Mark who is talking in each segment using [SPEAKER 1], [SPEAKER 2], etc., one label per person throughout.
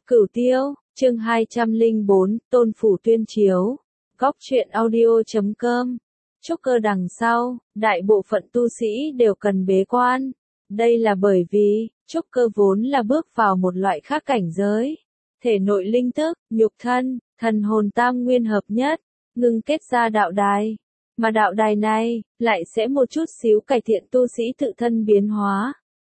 [SPEAKER 1] Cửu Tiêu, chương 204, Tôn Phủ tuyên chiếu. Góc truyện audio.com. Trúc cơ đằng sau, đại bộ phận tu sĩ đều cần bế quan. Đây là bởi vì, trúc cơ vốn là bước vào một loại khác cảnh giới. Thể nội linh tức, nhục thân, thần hồn tam nguyên hợp nhất, ngưng kết ra đạo đài. Mà đạo đài này, lại sẽ một chút xíu cải thiện tu sĩ tự thân biến hóa.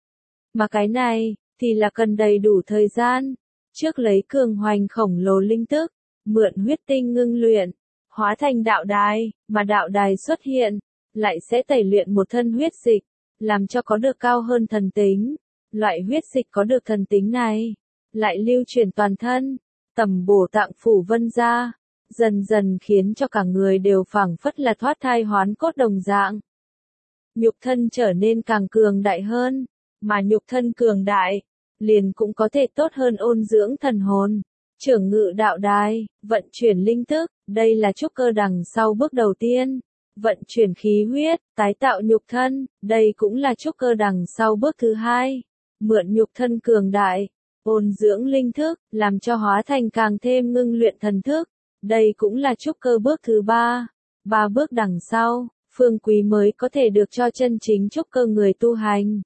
[SPEAKER 1] Mà cái này, thì là cần đầy đủ thời gian. Trước lấy cường hoành khổng lồ linh tức, mượn huyết tinh ngưng luyện, hóa thành đạo đài, mà đạo đài xuất hiện, lại sẽ tẩy luyện một thân huyết dịch, làm cho có được cao hơn thần tính. Loại huyết dịch có được thần tính này, lại lưu truyền toàn thân, tầm bổ tạng phủ vân ra, dần dần khiến cho cả người đều phảng phất là thoát thai hoán cốt đồng dạng. Nhục thân trở nên càng cường đại hơn, mà nhục thân cường đại, liền cũng có thể tốt hơn ôn dưỡng thần hồn, trưởng ngự đạo đài, vận chuyển linh tức, đây là trúc cơ đằng sau bước đầu tiên. Vận chuyển khí huyết, tái tạo nhục thân, đây cũng là trúc cơ đằng sau bước thứ hai. Mượn nhục thân cường đại, ôn dưỡng linh thức, làm cho hóa thành càng thêm ngưng luyện thần thức, đây cũng là trúc cơ bước thứ ba. Ba bước đằng sau, Phương Quý mới có thể được cho chân chính trúc cơ người tu hành.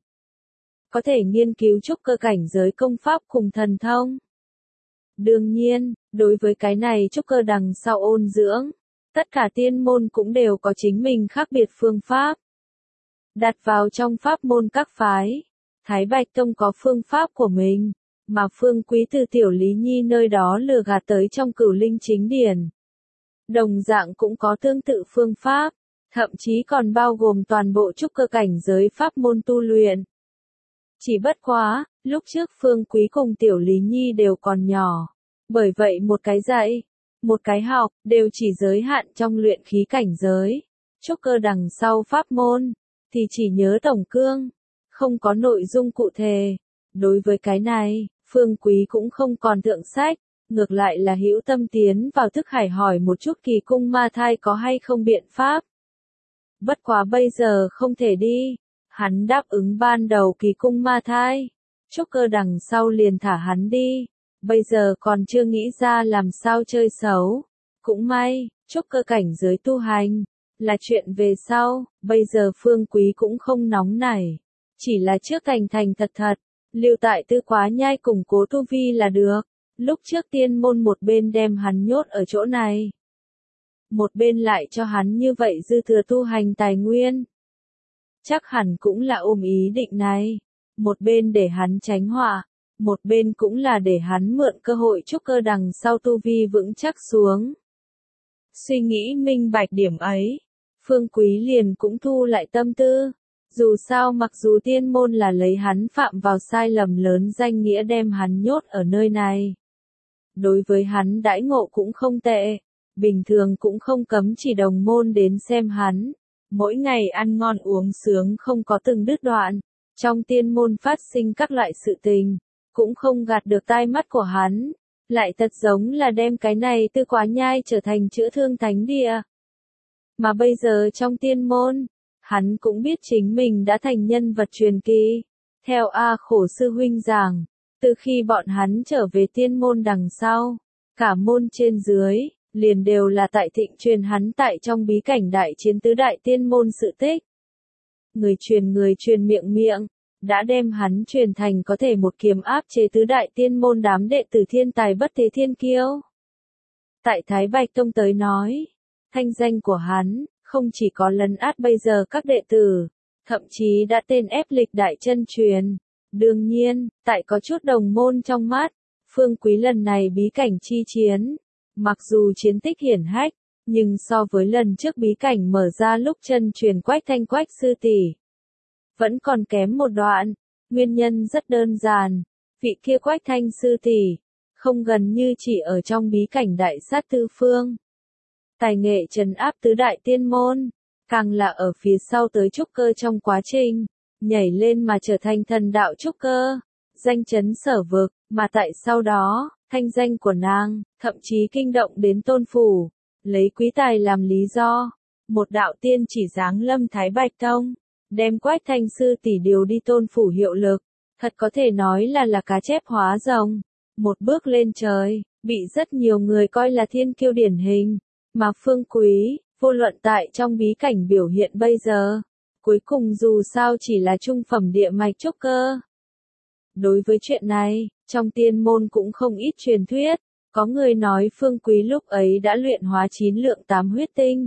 [SPEAKER 1] Có thể nghiên cứu trúc cơ cảnh giới công pháp cùng thần thông. Đương nhiên, đối với cái này trúc cơ đằng sau ôn dưỡng, tất cả tiên môn cũng đều có chính mình khác biệt phương pháp. Đặt vào trong pháp môn các phái, Thái Bạch Tông có phương pháp của mình, mà Phương Quý từ Tiểu Lý Nhi nơi đó lừa gạt tới trong Cửu Linh Chính Điển. Đồng dạng cũng có tương tự phương pháp, thậm chí còn bao gồm toàn bộ trúc cơ cảnh giới pháp môn tu luyện. Chỉ bất quá, lúc trước Phương Quý cùng Tiểu Lý Nhi đều còn nhỏ, bởi vậy một cái dạy, một cái học, đều chỉ giới hạn trong luyện khí cảnh giới. Trúc cơ đằng sau pháp môn, thì chỉ nhớ tổng cương, không có nội dung cụ thể. Đối với cái này, Phương Quý cũng không còn thượng sách, ngược lại là hữu tâm tiến vào thức hải hỏi một chút Kỳ Cung Ma Thai có hay không biện pháp. Bất quá bây giờ không thể đi, hắn đáp ứng ban đầu Kỳ Cung Ma Thai, trúc cơ đằng sau liền thả hắn đi. Bây giờ còn chưa nghĩ ra làm sao chơi xấu. Cũng may, trúc cơ cảnh giới tu hành, là chuyện về sau, bây giờ Phương Quý cũng không nóng nảy. Chỉ là trước thành thật thật, lưu tại Tư Quá Nhai củng cố tu vi là được. Lúc trước tiên môn một bên đem hắn nhốt ở chỗ này, một bên lại cho hắn như vậy dư thừa tu hành tài nguyên. Chắc hẳn cũng là ôm ý định này. Một bên để hắn tránh họa, một bên cũng là để hắn mượn cơ hội trúc cơ đằng sau tu vi vững chắc xuống. Suy nghĩ minh bạch điểm ấy, Phương Quý liền cũng thu lại tâm tư. Dù sao mặc dù tiên môn là lấy hắn phạm vào sai lầm lớn danh nghĩa đem hắn nhốt ở nơi này. Đối với hắn đãi ngộ cũng không tệ, bình thường cũng không cấm chỉ đồng môn đến xem hắn. Mỗi ngày ăn ngon uống sướng không có từng đứt đoạn. Trong tiên môn phát sinh các loại sự tình, cũng không gạt được tai mắt của hắn, lại thật giống là đem cái này Tư Quá Nhai trở thành chữa thương thánh địa. Mà bây giờ trong tiên môn, hắn cũng biết chính mình đã thành nhân vật truyền kỳ. Theo A Khổ sư huynh giảng, từ khi bọn hắn trở về tiên môn đằng sau, cả môn trên dưới, liền đều là tại thịnh truyền hắn tại trong bí cảnh đại chiến tứ đại tiên môn sự tích. Người truyền miệng, đã đem hắn truyền thành có thể một kiếm áp chế tứ đại tiên môn đám đệ tử thiên tài bất thế thiên kiêu. Tại Thái Bạch Tông tới nói, thanh danh của hắn, không chỉ có lấn át bây giờ các đệ tử, thậm chí đã tên ép lịch đại chân truyền. Đương nhiên, tại có chút đồng môn trong mắt, Phương Quý lần này bí cảnh chi chiến, mặc dù chiến tích hiển hách, nhưng so với lần trước bí cảnh mở ra lúc chân truyền Quách Thanh Quách sư tỷ, vẫn còn kém một đoạn. Nguyên nhân rất đơn giản, vị kia Quách Thanh sư tỷ, không gần như chỉ ở trong bí cảnh đại sát tứ phương. Tài nghệ trấn áp tứ đại tiên môn, càng là ở phía sau tới trúc cơ trong quá trình, nhảy lên mà trở thành thần đạo trúc cơ, danh chấn sở vực, mà tại sau đó, thanh danh của nàng, thậm chí kinh động đến Tôn Phủ, lấy quý tài làm lý do, một đạo tiên chỉ giáng lâm Thái Bạch Tông, đem Quách Thanh sư tỷ điều đi Tôn Phủ hiệu lực, thật có thể nói là cá chép hóa rồng. một bước lên trời, bị rất nhiều người coi là thiên kiêu điển hình, mà Phương Quý, vô luận tại trong bí cảnh biểu hiện bây giờ, cuối cùng dù sao chỉ là trung phẩm địa mạch trúc cơ. Đối với chuyện này, trong tiên môn cũng không ít truyền thuyết, có người nói Phương Quý lúc ấy đã luyện hóa 9 lượng 8 huyết tinh.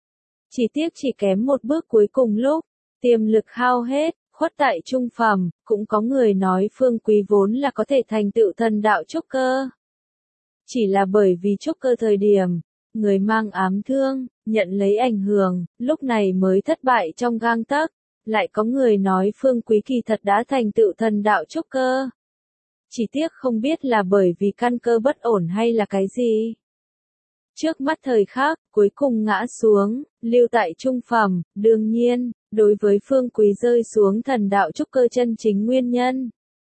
[SPEAKER 1] Chỉ tiếc chỉ kém một bước cuối cùng lúc, tiềm lực hao hết, khuất tại trung phẩm, cũng có người nói Phương Quý vốn là có thể thành tựu thần đạo trúc cơ. Chỉ là bởi vì trúc cơ thời điểm, người mang ám thương, nhận lấy ảnh hưởng, lúc này mới thất bại trong gang tấc. Lại có người nói Phương Quý kỳ thật đã thành tựu thần đạo trúc cơ. Chỉ tiếc không biết là bởi vì căn cơ bất ổn hay là cái gì. Trước mắt thời khắc, cuối cùng ngã xuống, lưu tại trung phẩm, đương nhiên, đối với Phương Quý rơi xuống thần đạo trúc cơ chân chính nguyên nhân,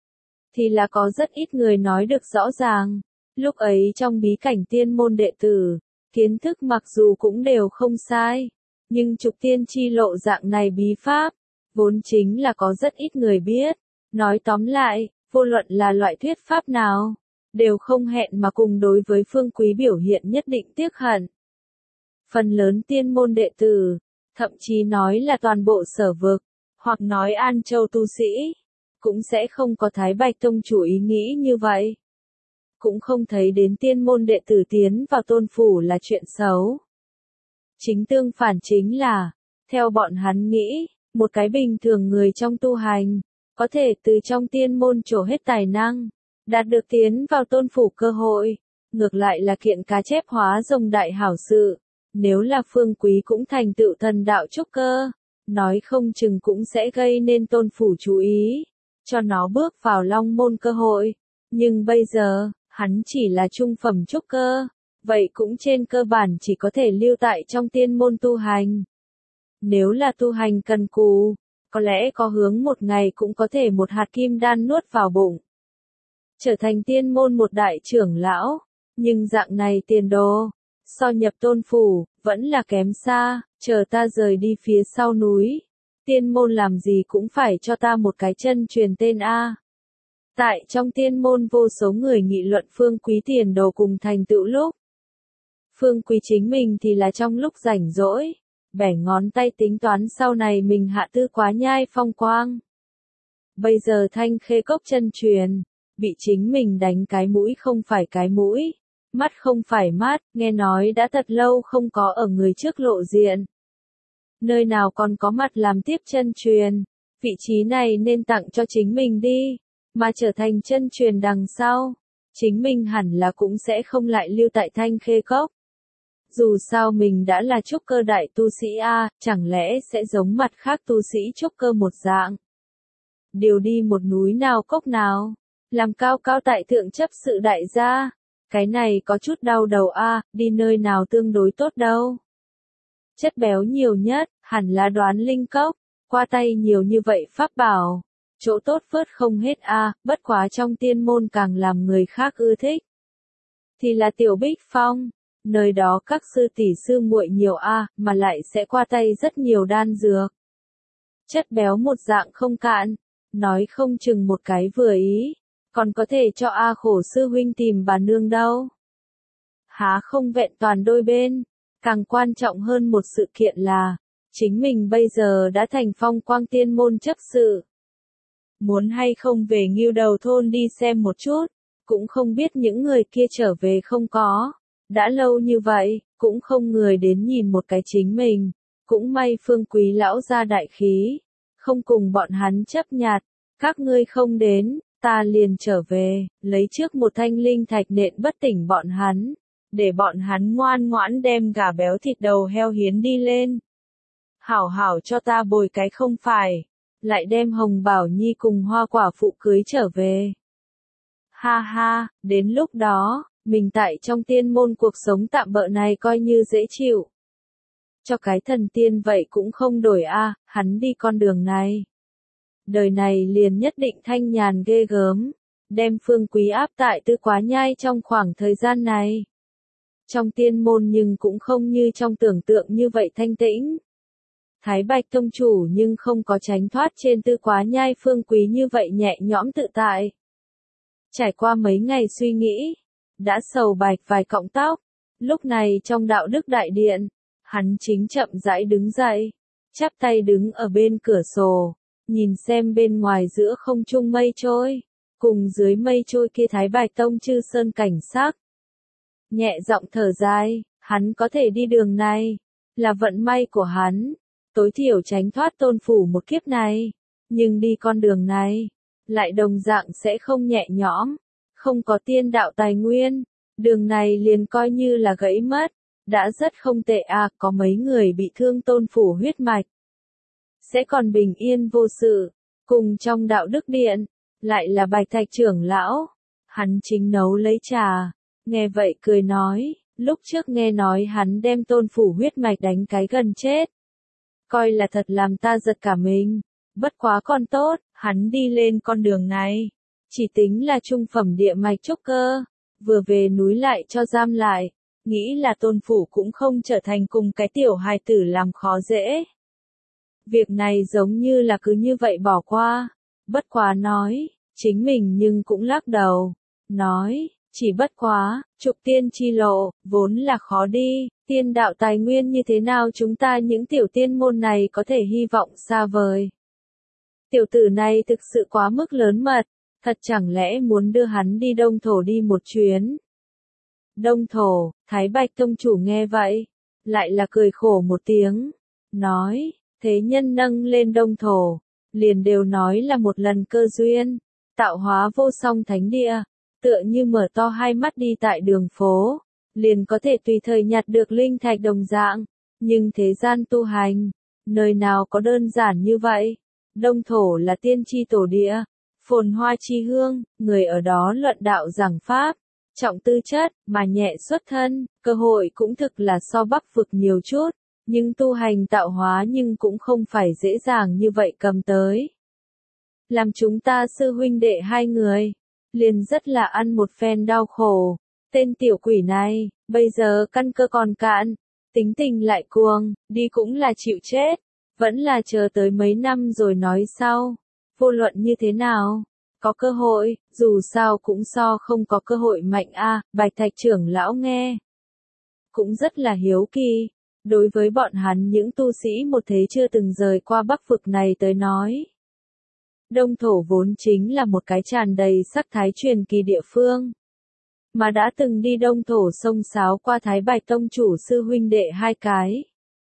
[SPEAKER 1] thì là có rất ít người nói được rõ ràng. Lúc ấy trong bí cảnh tiên môn đệ tử, kiến thức mặc dù cũng đều không sai, nhưng trục tiên chi lộ dạng này bí pháp, vốn chính là có rất ít người biết. Nói tóm lại, vô luận là loại thuyết pháp nào, đều không hẹn mà cùng đối với Phương Quý biểu hiện nhất định tiếc hận. Phần lớn tiên môn đệ tử, thậm chí nói là toàn bộ Sở Vực, hoặc nói An Châu tu sĩ, cũng sẽ không có Thái Bạch Tông chủ ý nghĩ như vậy. Cũng không thấy đến tiên môn đệ tử tiến vào tôn phủ là chuyện xấu. Chính tương phản chính là, theo bọn hắn nghĩ, một cái bình thường người trong tu hành, có thể từ trong tiên môn trổ hết tài năng, đạt được tiến vào tôn phủ cơ hội, ngược lại là kiện cá chép hóa rồng đại hảo sự. Nếu là Phương Quý cũng thành tựu thần đạo trúc cơ, nói không chừng cũng sẽ gây nên tôn phủ chú ý, cho nó bước vào long môn cơ hội. Nhưng bây giờ, hắn chỉ là trung phẩm trúc cơ, vậy cũng trên cơ bản chỉ có thể lưu tại trong tiên môn tu hành. Nếu là tu hành cần cù, có lẽ có hướng một ngày cũng có thể một hạt kim đan nuốt vào bụng, trở thành tiên môn một đại trưởng lão, nhưng dạng này tiền đồ, so nhập tôn phủ, vẫn là kém xa. Chờ ta rời đi phía sau núi, tiên môn làm gì cũng phải cho ta một cái chân truyền tên A. Tại trong tiên môn vô số người nghị luận Phương Quý tiền đồ cùng thành tựu lúc, Phương Quý chính mình thì là trong lúc rảnh rỗi, bẻ ngón tay tính toán sau này mình hạ tư quá nhai phong quang. Bây giờ Thanh Khê Cốc chân truyền, bị chính mình đánh cái mũi không phải cái mũi, mắt không phải mắt, nghe nói đã thật lâu không có ở người trước lộ diện. Nơi nào còn có mặt làm tiếp chân truyền, vị trí này nên tặng cho chính mình đi, mà trở thành chân truyền đằng sau, chính mình hẳn là cũng sẽ không lại lưu tại Thanh Khê Cốc. Dù sao mình đã là trúc cơ đại tu sĩ A, chẳng lẽ sẽ giống mặt khác tu sĩ trúc cơ một dạng. Điều đi một núi nào cốc nào, làm cao cao tại thượng chấp sự đại gia, cái này có chút đau đầu A, đi nơi nào tương đối tốt đâu. Chất béo nhiều nhất, hẳn là Đoán Linh Cốc, qua tay nhiều như vậy pháp bảo, chỗ tốt vớt không hết A, bất quá trong tiên môn càng làm người khác ưa thích. Thì là Tiểu Bích Phong, nơi đó các sư tỷ sư muội nhiều A, mà lại sẽ qua tay rất nhiều đan dược. Chất béo một dạng không cạn, nói không chừng một cái vừa ý, còn có thể cho A Khổ sư huynh tìm bà nương đâu. Há không vẹn toàn đôi bên, càng quan trọng hơn một sự kiện là, chính mình bây giờ đã thành Phong Quang tiên môn chấp sự. Muốn hay không về Ngưu Đầu thôn đi xem một chút, cũng không biết những người kia trở về không có. Đã lâu như vậy, cũng không người đến nhìn một cái chính mình, cũng may Phương Quý lão ra đại khí, không cùng bọn hắn chấp nhặt, các ngươi không đến, ta liền trở về, lấy trước một thanh linh thạch nện bất tỉnh bọn hắn, để bọn hắn ngoan ngoãn đem gà béo thịt đầu heo hiến đi lên. Hảo hảo cho ta bồi cái không phải, lại đem Hồng Bảo Nhi cùng Hoa Quả Phụ cưới trở về. Ha ha, đến lúc đó, mình tại trong tiên môn cuộc sống tạm bợ này coi như dễ chịu. Cho cái thần tiên vậy cũng không đổi A, hắn đi con đường này. Đời này liền nhất định thanh nhàn ghê gớm, đem Phương Quý áp tại Tư Quá Nhai trong khoảng thời gian này. Trong tiên môn nhưng cũng không như trong tưởng tượng như vậy thanh tĩnh. Thái Bạch Tông chủ nhưng không có tránh thoát trên Tư Quá Nhai Phương Quý như vậy nhẹ nhõm tự tại. Trải qua mấy ngày suy nghĩ, đã sầu bạch vài cọng tóc. Lúc này trong đạo đức đại điện, hắn chính chậm rãi đứng dậy, chắp tay đứng ở bên cửa sổ, nhìn xem bên ngoài giữa không trung mây trôi, cùng dưới mây trôi kia Thái Bạch Tông chư sơn cảnh sắc. Nhẹ giọng thở dài, hắn có thể đi đường này, là vận may của hắn, tối thiểu tránh thoát Tôn phủ một kiếp này, nhưng đi con đường này, lại đồng dạng sẽ không nhẹ nhõm, không có tiên đạo tài nguyên, đường này liền coi như là gãy mất, đã rất không tệ à, có mấy người bị thương Tôn phủ huyết mạch, sẽ còn bình yên vô sự, cùng trong đạo đức điện, lại là Bạch Thạch trưởng lão, hắn chính nấu lấy trà, nghe vậy cười nói, lúc trước nghe nói hắn đem Tôn phủ huyết mạch đánh cái gần chết, coi là thật làm ta giật cả mình, bất quá con tốt, hắn đi lên con đường này, chỉ tính là trung phẩm địa mạch trúc cơ, vừa về núi lại cho giam lại, nghĩ là Tôn phủ cũng không trở thành cùng cái tiểu hài tử làm khó dễ. Việc này giống như là cứ như vậy bỏ qua, bất quá nói, chính mình nhưng cũng lắc đầu, nói, chỉ bất quá, trục tiên chi lộ, vốn là khó đi, tiên đạo tài nguyên như thế nào chúng ta những tiểu tiên môn này có thể hy vọng xa vời. Tiểu tử này thực sự quá mức lớn mật, thật chẳng lẽ muốn đưa hắn đi Đông Thổ đi một chuyến. Đông Thổ, Thái Bạch Tông chủ nghe vậy, lại là cười khổ một tiếng, nói, thế nhân nâng lên Đông Thổ, liền đều nói là một lần cơ duyên, tạo hóa vô song thánh địa, tựa như mở to hai mắt đi tại đường phố, liền có thể tùy thời nhặt được linh thạch đồng dạng, nhưng thế gian tu hành, nơi nào có đơn giản như vậy, Đông Thổ là tiên tri tổ địa, phồn hoa chi hương, người ở đó luận đạo giảng pháp, trọng tư chất, mà nhẹ xuất thân, cơ hội cũng thực là so Bắc vực nhiều chút, nhưng tu hành tạo hóa nhưng cũng không phải dễ dàng như vậy cầm tới. Làm chúng ta sư huynh đệ hai người, liền rất là ăn một phen đau khổ, tên tiểu quỷ này, bây giờ căn cơ còn cạn, tính tình lại cuồng, đi cũng là chịu chết, vẫn là chờ tới mấy năm rồi nói sau, vô luận như thế nào. Có cơ hội, dù sao cũng so không có cơ hội mạnh a. Bạch Thạch trưởng lão nghe. Cũng rất là hiếu kỳ, đối với bọn hắn những tu sĩ một thế chưa từng rời qua Bắc vực này tới nói. Đông Thổ vốn chính là một cái tràn đầy sắc thái truyền kỳ địa phương. Mà đã từng đi Đông Thổ sông sáo qua Thái Bạch Tông chủ sư huynh đệ hai cái.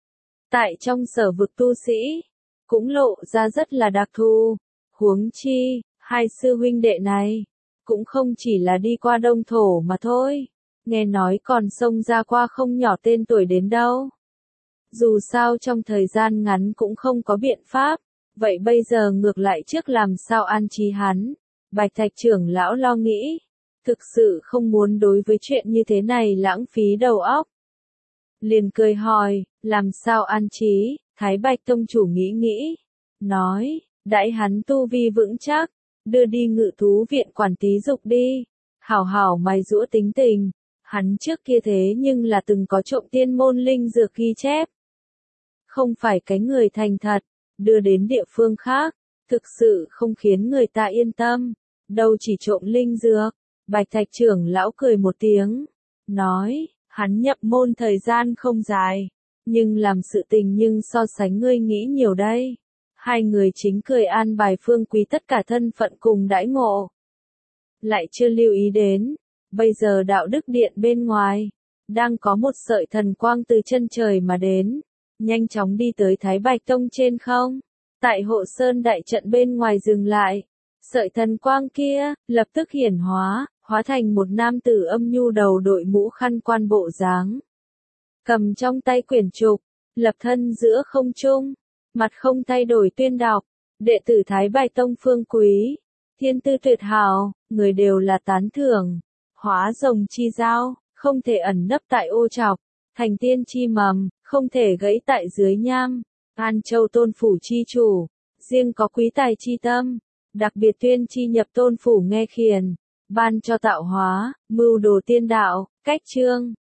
[SPEAKER 1] Tại trong sở vực tu sĩ, cũng lộ ra rất là đặc thù, huống chi. Hai sư huynh đệ này, cũng không chỉ là đi qua Đông Thổ mà thôi, nghe nói còn xông ra qua không nhỏ tên tuổi đến đâu. Dù sao trong thời gian ngắn cũng không có biện pháp, vậy bây giờ ngược lại trước làm sao an trí hắn, Bạch Thạch trưởng lão lo nghĩ, thực sự không muốn đối với chuyện như thế này lãng phí đầu óc. Liền cười hỏi, làm sao an trí, Thái Bạch Tông chủ nghĩ, nói, đãi hắn tu vi vững chắc. Đưa đi ngự thú viện quản tí dục đi, hảo hảo mài giũa tính tình, hắn trước kia thế nhưng là từng có trộm tiên môn linh dược ghi chép. Không phải cái người thành thật, đưa đến địa phương khác, thực sự không khiến người ta yên tâm, đâu chỉ trộm linh dược. Bạch Thạch trưởng lão cười một tiếng, nói, hắn nhập môn thời gian không dài, nhưng làm sự tình nhưng so sánh ngươi nghĩ nhiều đây. Hai người chính cười an bài Phương Quý tất cả thân phận cùng đãi ngộ. Lại chưa lưu ý đến, bây giờ đạo đức điện bên ngoài, đang có một sợi thần quang từ chân trời mà đến, nhanh chóng đi tới Thái Bạch Tông trên không. Tại hộ sơn đại trận bên ngoài dừng lại, sợi thần quang kia, lập tức hiển hóa thành một nam tử âm nhu đầu đội mũ khăn quan bộ dáng. Cầm trong tay quyển trục, lập thân giữa không trung. Mặt không thay đổi tuyên đọc, đệ tử Thái Bạch Tông Phương Quý, thiên tư tuyệt hảo, người đều là tán thưởng, hóa rồng chi dao, không thể ẩn nấp tại ô trọc, thành tiên chi mầm, không thể gãy tại dưới nham, An Châu Tôn phủ chi chủ, riêng có quý tài chi tâm, đặc biệt tuyên chi nhập Tôn phủ nghe khiển, ban cho tạo hóa, mưu đồ tiên đạo, cách chương.